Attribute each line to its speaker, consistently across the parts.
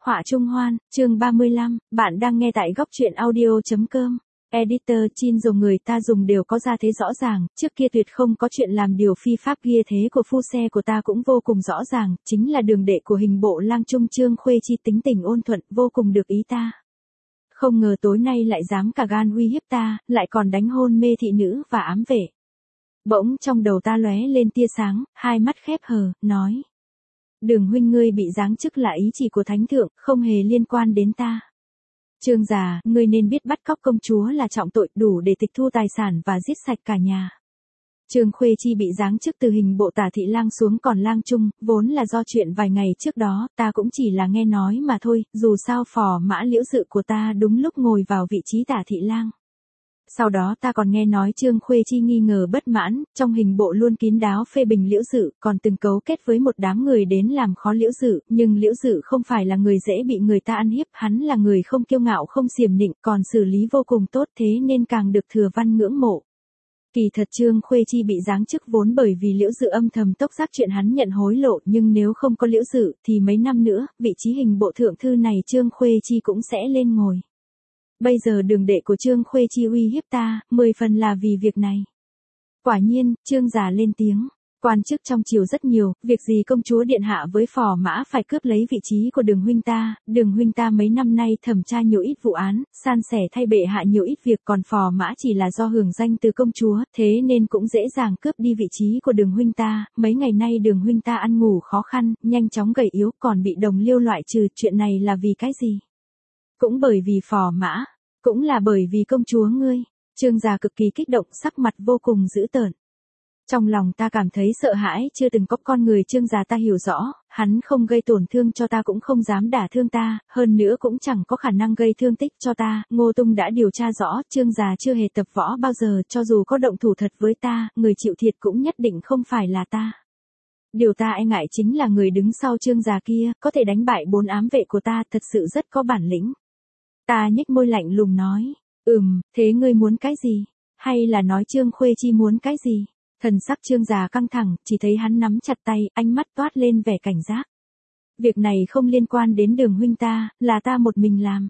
Speaker 1: Họa Trung Hoan, chương 35, bạn đang nghe tại góc truyện audio.com. Editor Chin dùng người ta dùng đều có ra thế rõ ràng, trước kia tuyệt không có chuyện làm điều phi pháp kia thế của phu xe của ta cũng vô cùng rõ ràng, chính là đường đệ của hình bộ lang trung Trương Khuê Chi tính tình ôn thuận, vô cùng được ý ta. Không ngờ tối nay lại dám cả gan uy hiếp ta, lại còn đánh hôn mê thị nữ và ám vệ. Bỗng trong đầu ta lóe lên tia sáng, hai mắt khép hờ, nói. Đường huynh ngươi bị giáng chức là ý chỉ của thánh thượng, không hề liên quan đến ta. Trương già, ngươi nên biết bắt cóc công chúa là trọng tội, đủ để tịch thu tài sản và giết sạch cả nhà. Trương Khuê Chi bị giáng chức từ hình bộ tả thị lang xuống còn lang trung, vốn là do chuyện vài ngày trước đó, ta cũng chỉ là nghe nói mà thôi, dù sao phò mã Liễu Dự của ta đúng lúc ngồi vào vị trí tả thị lang. Sau đó ta còn nghe nói Trương Khuê Chi nghi ngờ bất mãn, trong hình bộ luôn kín đáo phê bình Liễu Dự, còn từng cấu kết với một đám người đến làm khó Liễu Dự, nhưng Liễu Dự không phải là người dễ bị người ta ăn hiếp, hắn là người không kiêu ngạo không xiềm nịnh, còn xử lý vô cùng tốt thế nên càng được thừa văn ngưỡng mộ. Kỳ thật Trương Khuê Chi bị giáng chức vốn bởi vì Liễu Dự âm thầm tốc giác chuyện hắn nhận hối lộ, nhưng nếu không có Liễu Dự thì mấy năm nữa, vị trí hình bộ thượng thư này Trương Khuê Chi cũng sẽ lên ngồi. Bây giờ đường đệ của Trương Khuê Chi uy hiếp ta, 10 phần là vì việc này. Quả nhiên, Trương già lên tiếng. Quan chức trong triều rất nhiều, việc gì công chúa điện hạ với phò mã phải cướp lấy vị trí của đường huynh ta mấy năm nay thẩm tra nhiều ít vụ án, san sẻ thay bệ hạ nhiều ít việc, còn phò mã chỉ là do hưởng danh từ công chúa, thế nên cũng dễ dàng cướp đi vị trí của đường huynh ta, mấy ngày nay đường huynh ta ăn ngủ khó khăn, nhanh chóng gầy yếu, còn bị đồng liêu loại trừ, chuyện này là vì cái gì? Cũng bởi vì phò mã, cũng là bởi vì công chúa ngươi. Trương già cực kỳ kích động, sắc mặt vô cùng dữ tợn. Trong lòng ta cảm thấy sợ hãi, chưa từng có con người Trương già ta hiểu rõ, hắn không gây tổn thương cho ta cũng không dám đả thương ta, hơn nữa cũng chẳng có khả năng gây thương tích cho ta. Ngô Tung đã điều tra rõ, Trương già chưa hề tập võ bao giờ, cho dù có động thủ thật với ta, người chịu thiệt cũng nhất định không phải là ta. Điều ta e ngại chính là người đứng sau Trương già kia, có thể đánh bại 4 ám vệ của ta, thật sự rất có bản lĩnh. Ta nhếch môi lạnh lùng nói, thế ngươi muốn cái gì? Hay là nói Trương Khuê Chi muốn cái gì? Thần sắc Trương già căng thẳng, chỉ thấy hắn nắm chặt tay, ánh mắt toát lên vẻ cảnh giác. Việc này không liên quan đến đường huynh ta, là ta một mình làm.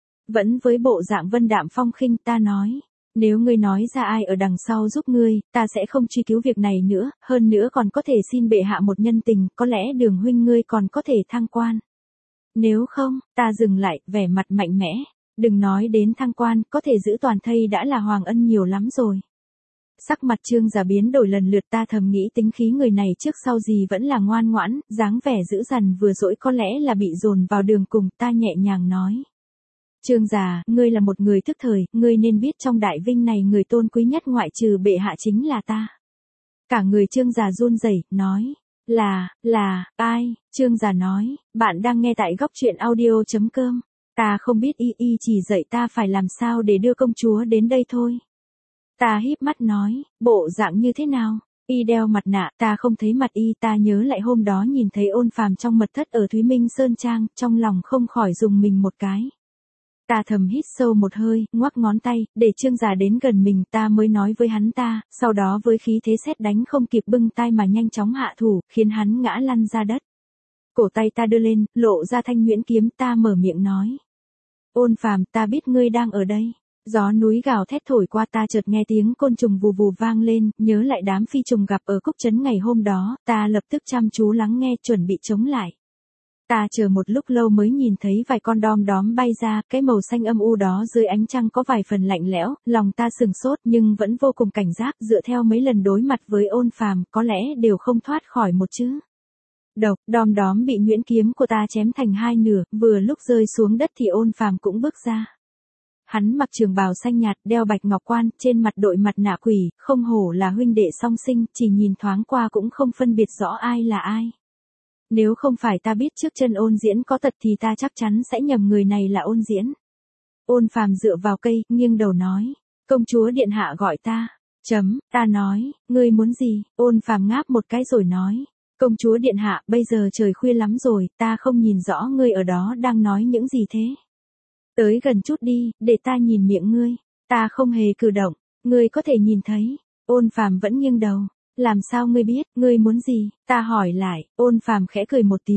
Speaker 1: Vẫn với bộ dạng vân đạm phong khinh ta nói, nếu ngươi nói ra ai ở đằng sau giúp ngươi, ta sẽ không truy cứu việc này nữa, hơn nữa còn có thể xin bệ hạ một nhân tình, có lẽ đường huynh ngươi còn có thể thăng quan. Nếu không, ta dừng lại, vẻ mặt mạnh mẽ, đừng nói đến thăng quan, có thể giữ toàn thây đã là hoàng ân nhiều lắm rồi. Sắc mặt Trương già biến đổi lần lượt, ta thầm nghĩ tính khí người này trước sau gì vẫn là ngoan ngoãn, dáng vẻ dữ dằn vừa dỗi có lẽ là bị dồn vào đường cùng, ta nhẹ nhàng nói. Trương già, ngươi là một người thức thời, ngươi nên biết trong đại vinh này người tôn quý nhất ngoại trừ bệ hạ chính là ta. Cả người Trương già run rẩy, nói. Là, ai? Trương già nói, bạn đang nghe tại góc truyện audio.com. Ta không biết, y chỉ dạy ta phải làm sao để đưa công chúa đến đây thôi. Ta híp mắt nói, bộ dạng như thế nào? Y đeo mặt nạ, ta không thấy mặt y, ta nhớ lại hôm đó nhìn thấy Ôn Phàm trong mật thất ở Thúy Minh Sơn Trang, trong lòng không khỏi rùng mình một cái. Ta thầm hít sâu một hơi, ngoắc ngón tay, để Trương già đến gần mình, ta mới nói với hắn ta, sau đó với khí thế sét đánh không kịp bưng tay mà nhanh chóng hạ thủ, khiến hắn ngã lăn ra đất. Cổ tay ta đưa lên, lộ ra thanh nhuyễn kiếm, ta mở miệng nói. Ôn Phàm, ta biết ngươi đang ở đây. Gió núi gào thét thổi qua, ta chợt nghe tiếng côn trùng vù vù vang lên, nhớ lại đám phi trùng gặp ở Cúc Trấn ngày hôm đó, ta lập tức chăm chú lắng nghe, chuẩn bị chống lại. Ta chờ một lúc lâu mới nhìn thấy vài con đom đóm bay ra, cái màu xanh âm u đó dưới ánh trăng có vài phần lạnh lẽo, lòng ta sừng sốt nhưng vẫn vô cùng cảnh giác, dựa theo mấy lần đối mặt với Ôn Phàm, có lẽ đều không thoát khỏi một chữ độc. Đom đóm bị nhuyễn kiếm của ta chém thành hai nửa, vừa lúc rơi xuống đất thì Ôn Phàm cũng bước ra. Hắn mặc trường bào xanh nhạt, đeo bạch ngọc quan, trên mặt đội mặt nạ quỷ, không hổ là huynh đệ song sinh, chỉ nhìn thoáng qua cũng không phân biệt rõ ai là ai. Nếu không phải ta biết trước chân Ôn Diễn có tật thì ta chắc chắn sẽ nhầm người này là Ôn Diễn. Ôn Phàm dựa vào cây, nghiêng đầu nói, công chúa điện hạ gọi ta. Ta nói, ngươi muốn gì? Ôn Phàm ngáp một cái rồi nói, công chúa điện hạ, bây giờ trời khuya lắm rồi, ta không nhìn rõ ngươi ở đó đang nói những gì thế. Tới gần chút đi, để ta nhìn miệng ngươi. Ta không hề cử động, ngươi có thể nhìn thấy. Ôn Phàm vẫn nghiêng đầu. Làm sao ngươi biết, ngươi muốn gì? Ta hỏi lại. Ôn Phàm khẽ cười một tiếng.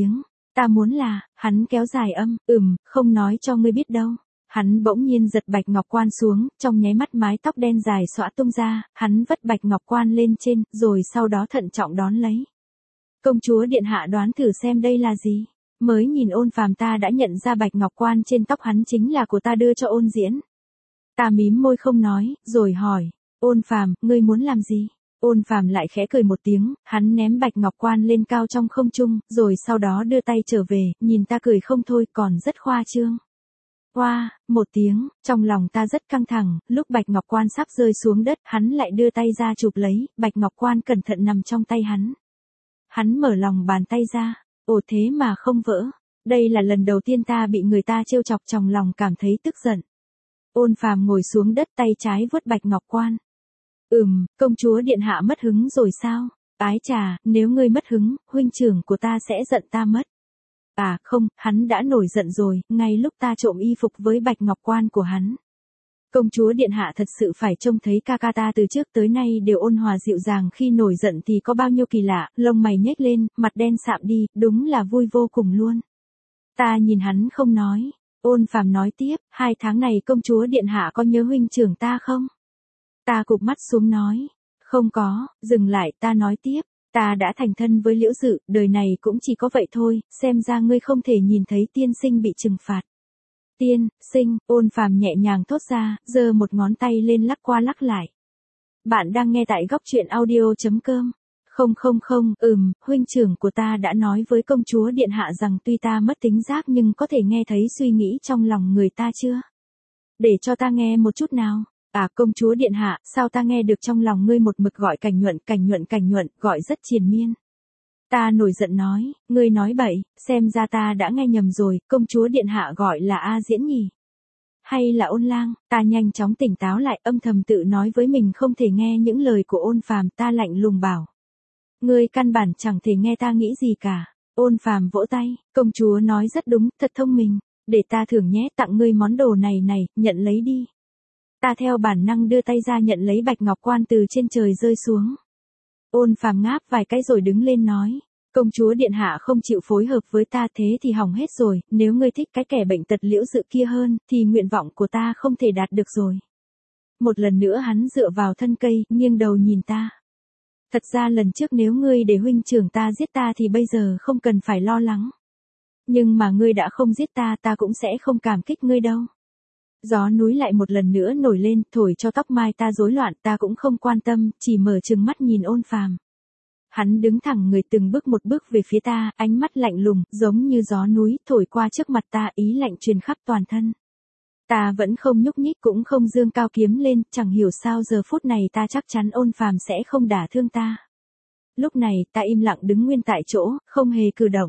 Speaker 1: Ta muốn là, hắn kéo dài âm, không nói cho ngươi biết đâu. Hắn bỗng nhiên giật bạch ngọc quan xuống, trong nháy mắt mái tóc đen dài xõa tung ra, hắn vất bạch ngọc quan lên trên, rồi sau đó thận trọng đón lấy. Công chúa điện hạ đoán thử xem đây là gì. Mới nhìn Ôn Phàm ta đã nhận ra bạch ngọc quan trên tóc hắn chính là của ta đưa cho Ôn Diễn. Ta mím môi không nói, rồi hỏi, Ôn Phàm, ngươi muốn làm gì? Ôn Phàm lại khẽ cười một tiếng, hắn ném bạch ngọc quan lên cao trong không trung, rồi sau đó đưa tay trở về, nhìn ta cười không thôi, còn rất khoa trương. Oa, một tiếng, trong lòng ta rất căng thẳng, lúc bạch ngọc quan sắp rơi xuống đất, hắn lại đưa tay ra chụp lấy, bạch ngọc quan cẩn thận nằm trong tay hắn. Hắn mở lòng bàn tay ra, ồ thế mà không vỡ. Đây là lần đầu tiên ta bị người ta trêu chọc, trong lòng cảm thấy tức giận. Ôn Phàm ngồi xuống đất, tay trái vuốt bạch ngọc quan. Công chúa điện hạ mất hứng rồi sao? Ái chà, nếu ngươi mất hứng, huynh trưởng của ta sẽ giận ta mất. À không, hắn đã nổi giận rồi, ngay lúc ta trộm y phục với bạch ngọc quan của hắn. Công chúa điện hạ thật sự phải trông thấy ca ca ta từ trước tới nay đều ôn hòa dịu dàng, khi nổi giận thì có bao nhiêu kỳ lạ, lông mày nhếch lên, mặt đen sạm đi, đúng là vui vô cùng luôn. Ta nhìn hắn không nói. Ôn Phàm nói tiếp, 2 tháng này công chúa điện hạ có nhớ huynh trưởng ta không? Ta cụp mắt xuống nói, không có. Dừng lại, ta nói tiếp, ta đã thành thân với Liễu Dự, đời này cũng chỉ có vậy thôi, xem ra ngươi không thể nhìn thấy tiên sinh bị trừng phạt. Tiên sinh, Ôn Phàm nhẹ nhàng thốt ra, giơ một ngón tay lên lắc qua lắc lại. Bạn đang nghe tại góc truyện audio.com. Không, huynh trưởng của ta đã nói với công chúa điện hạ rằng tuy ta mất tính giác nhưng có thể nghe thấy suy nghĩ trong lòng người ta chưa? Để cho ta nghe một chút nào. À công chúa điện hạ, sao ta nghe được trong lòng ngươi một mực gọi cảnh nhuận, gọi rất triền miên. Ta nổi giận nói, ngươi nói bậy, xem ra ta đã nghe nhầm rồi, công chúa điện hạ gọi là A Diễn nhỉ? Hay là Ôn Lang? Ta nhanh chóng tỉnh táo lại, âm thầm tự nói với mình không thể nghe những lời của Ôn Phàm, ta lạnh lùng bảo. Ngươi căn bản chẳng thể nghe ta nghĩ gì cả. Ôn Phàm vỗ tay, công chúa nói rất đúng, thật thông minh, để ta thưởng nhé, tặng ngươi món đồ này, nhận lấy đi. Ta theo bản năng đưa tay ra nhận lấy bạch ngọc quan từ trên trời rơi xuống. Ôn Phàm ngáp vài cái rồi đứng lên nói, công chúa điện hạ không chịu phối hợp với ta, thế thì hỏng hết rồi, nếu ngươi thích cái kẻ bệnh tật Liễu Dự kia hơn, thì nguyện vọng của ta không thể đạt được rồi. Một lần nữa hắn dựa vào thân cây, nghiêng đầu nhìn ta. Thật ra lần trước nếu ngươi để huynh trưởng ta giết ta thì bây giờ không cần phải lo lắng. Nhưng mà ngươi đã không giết ta, ta cũng sẽ không cảm kích ngươi đâu. Gió núi lại một lần nữa nổi lên, thổi cho tóc mai ta rối loạn, ta cũng không quan tâm, chỉ mở trừng mắt nhìn Ôn Phàm. Hắn đứng thẳng người từng bước một bước về phía ta, ánh mắt lạnh lùng, giống như gió núi, thổi qua trước mặt ta, ý lạnh truyền khắp toàn thân. Ta vẫn không nhúc nhích, cũng không giương cao kiếm lên, chẳng hiểu sao giờ phút này ta chắc chắn Ôn Phàm sẽ không đả thương ta. Lúc này, ta im lặng đứng nguyên tại chỗ, không hề cử động.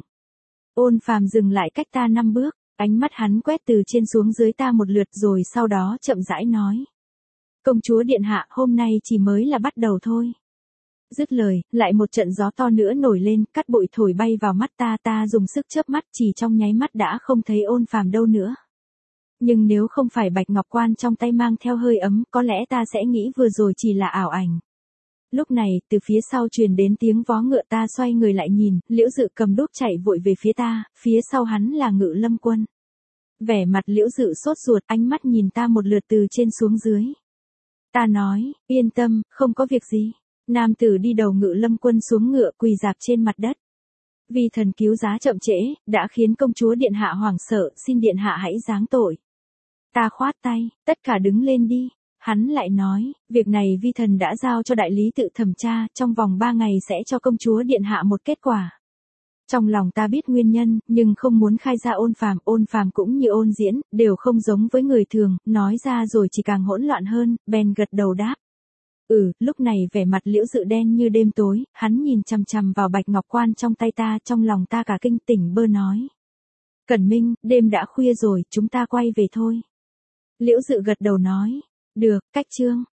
Speaker 1: Ôn Phàm dừng lại cách ta 5 bước, ánh mắt hắn quét từ trên xuống dưới ta một lượt rồi sau đó chậm rãi nói. Công chúa điện hạ, hôm nay chỉ mới là bắt đầu thôi. Dứt lời, lại một trận gió to nữa nổi lên, cát bụi thổi bay vào mắt ta dùng sức chớp mắt, chỉ trong nháy mắt đã không thấy Ôn Phàm đâu nữa. Nhưng nếu không phải bạch ngọc quan trong tay mang theo hơi ấm, có lẽ ta sẽ nghĩ vừa rồi chỉ là ảo ảnh. Lúc này, từ phía sau truyền đến tiếng vó ngựa, ta xoay người lại nhìn, Liễu Dự cầm đuốc chạy vội về phía ta, phía sau hắn là Ngự Lâm Quân. Vẻ mặt Liễu Dự sốt ruột, ánh mắt nhìn ta một lượt từ trên xuống dưới. Ta nói, yên tâm, không có việc gì. Nam tử đi đầu Ngự Lâm Quân xuống ngựa, quỳ rạp trên mặt đất. Vì thần cứu giá chậm trễ, đã khiến công chúa điện hạ hoảng sợ, xin điện hạ hãy giáng tội. Ta khoát tay, tất cả đứng lên đi. Hắn lại nói, việc này vi thần đã giao cho đại lý tự thẩm tra, trong vòng 3 ngày sẽ cho công chúa điện hạ một kết quả. Trong lòng ta biết nguyên nhân, nhưng không muốn khai ra. Ôn Phàm cũng như Ôn Diễn, đều không giống với người thường, nói ra rồi chỉ càng hỗn loạn hơn, bèn gật đầu đáp. Lúc này vẻ mặt Liễu Dự đen như đêm tối, hắn nhìn chằm chằm vào bạch ngọc quan trong tay ta, trong lòng ta cả kinh, tỉnh bơ nói. Cẩn Minh, đêm đã khuya rồi, chúng ta quay về thôi. Liễu Dự gật đầu nói. Được, cách chương.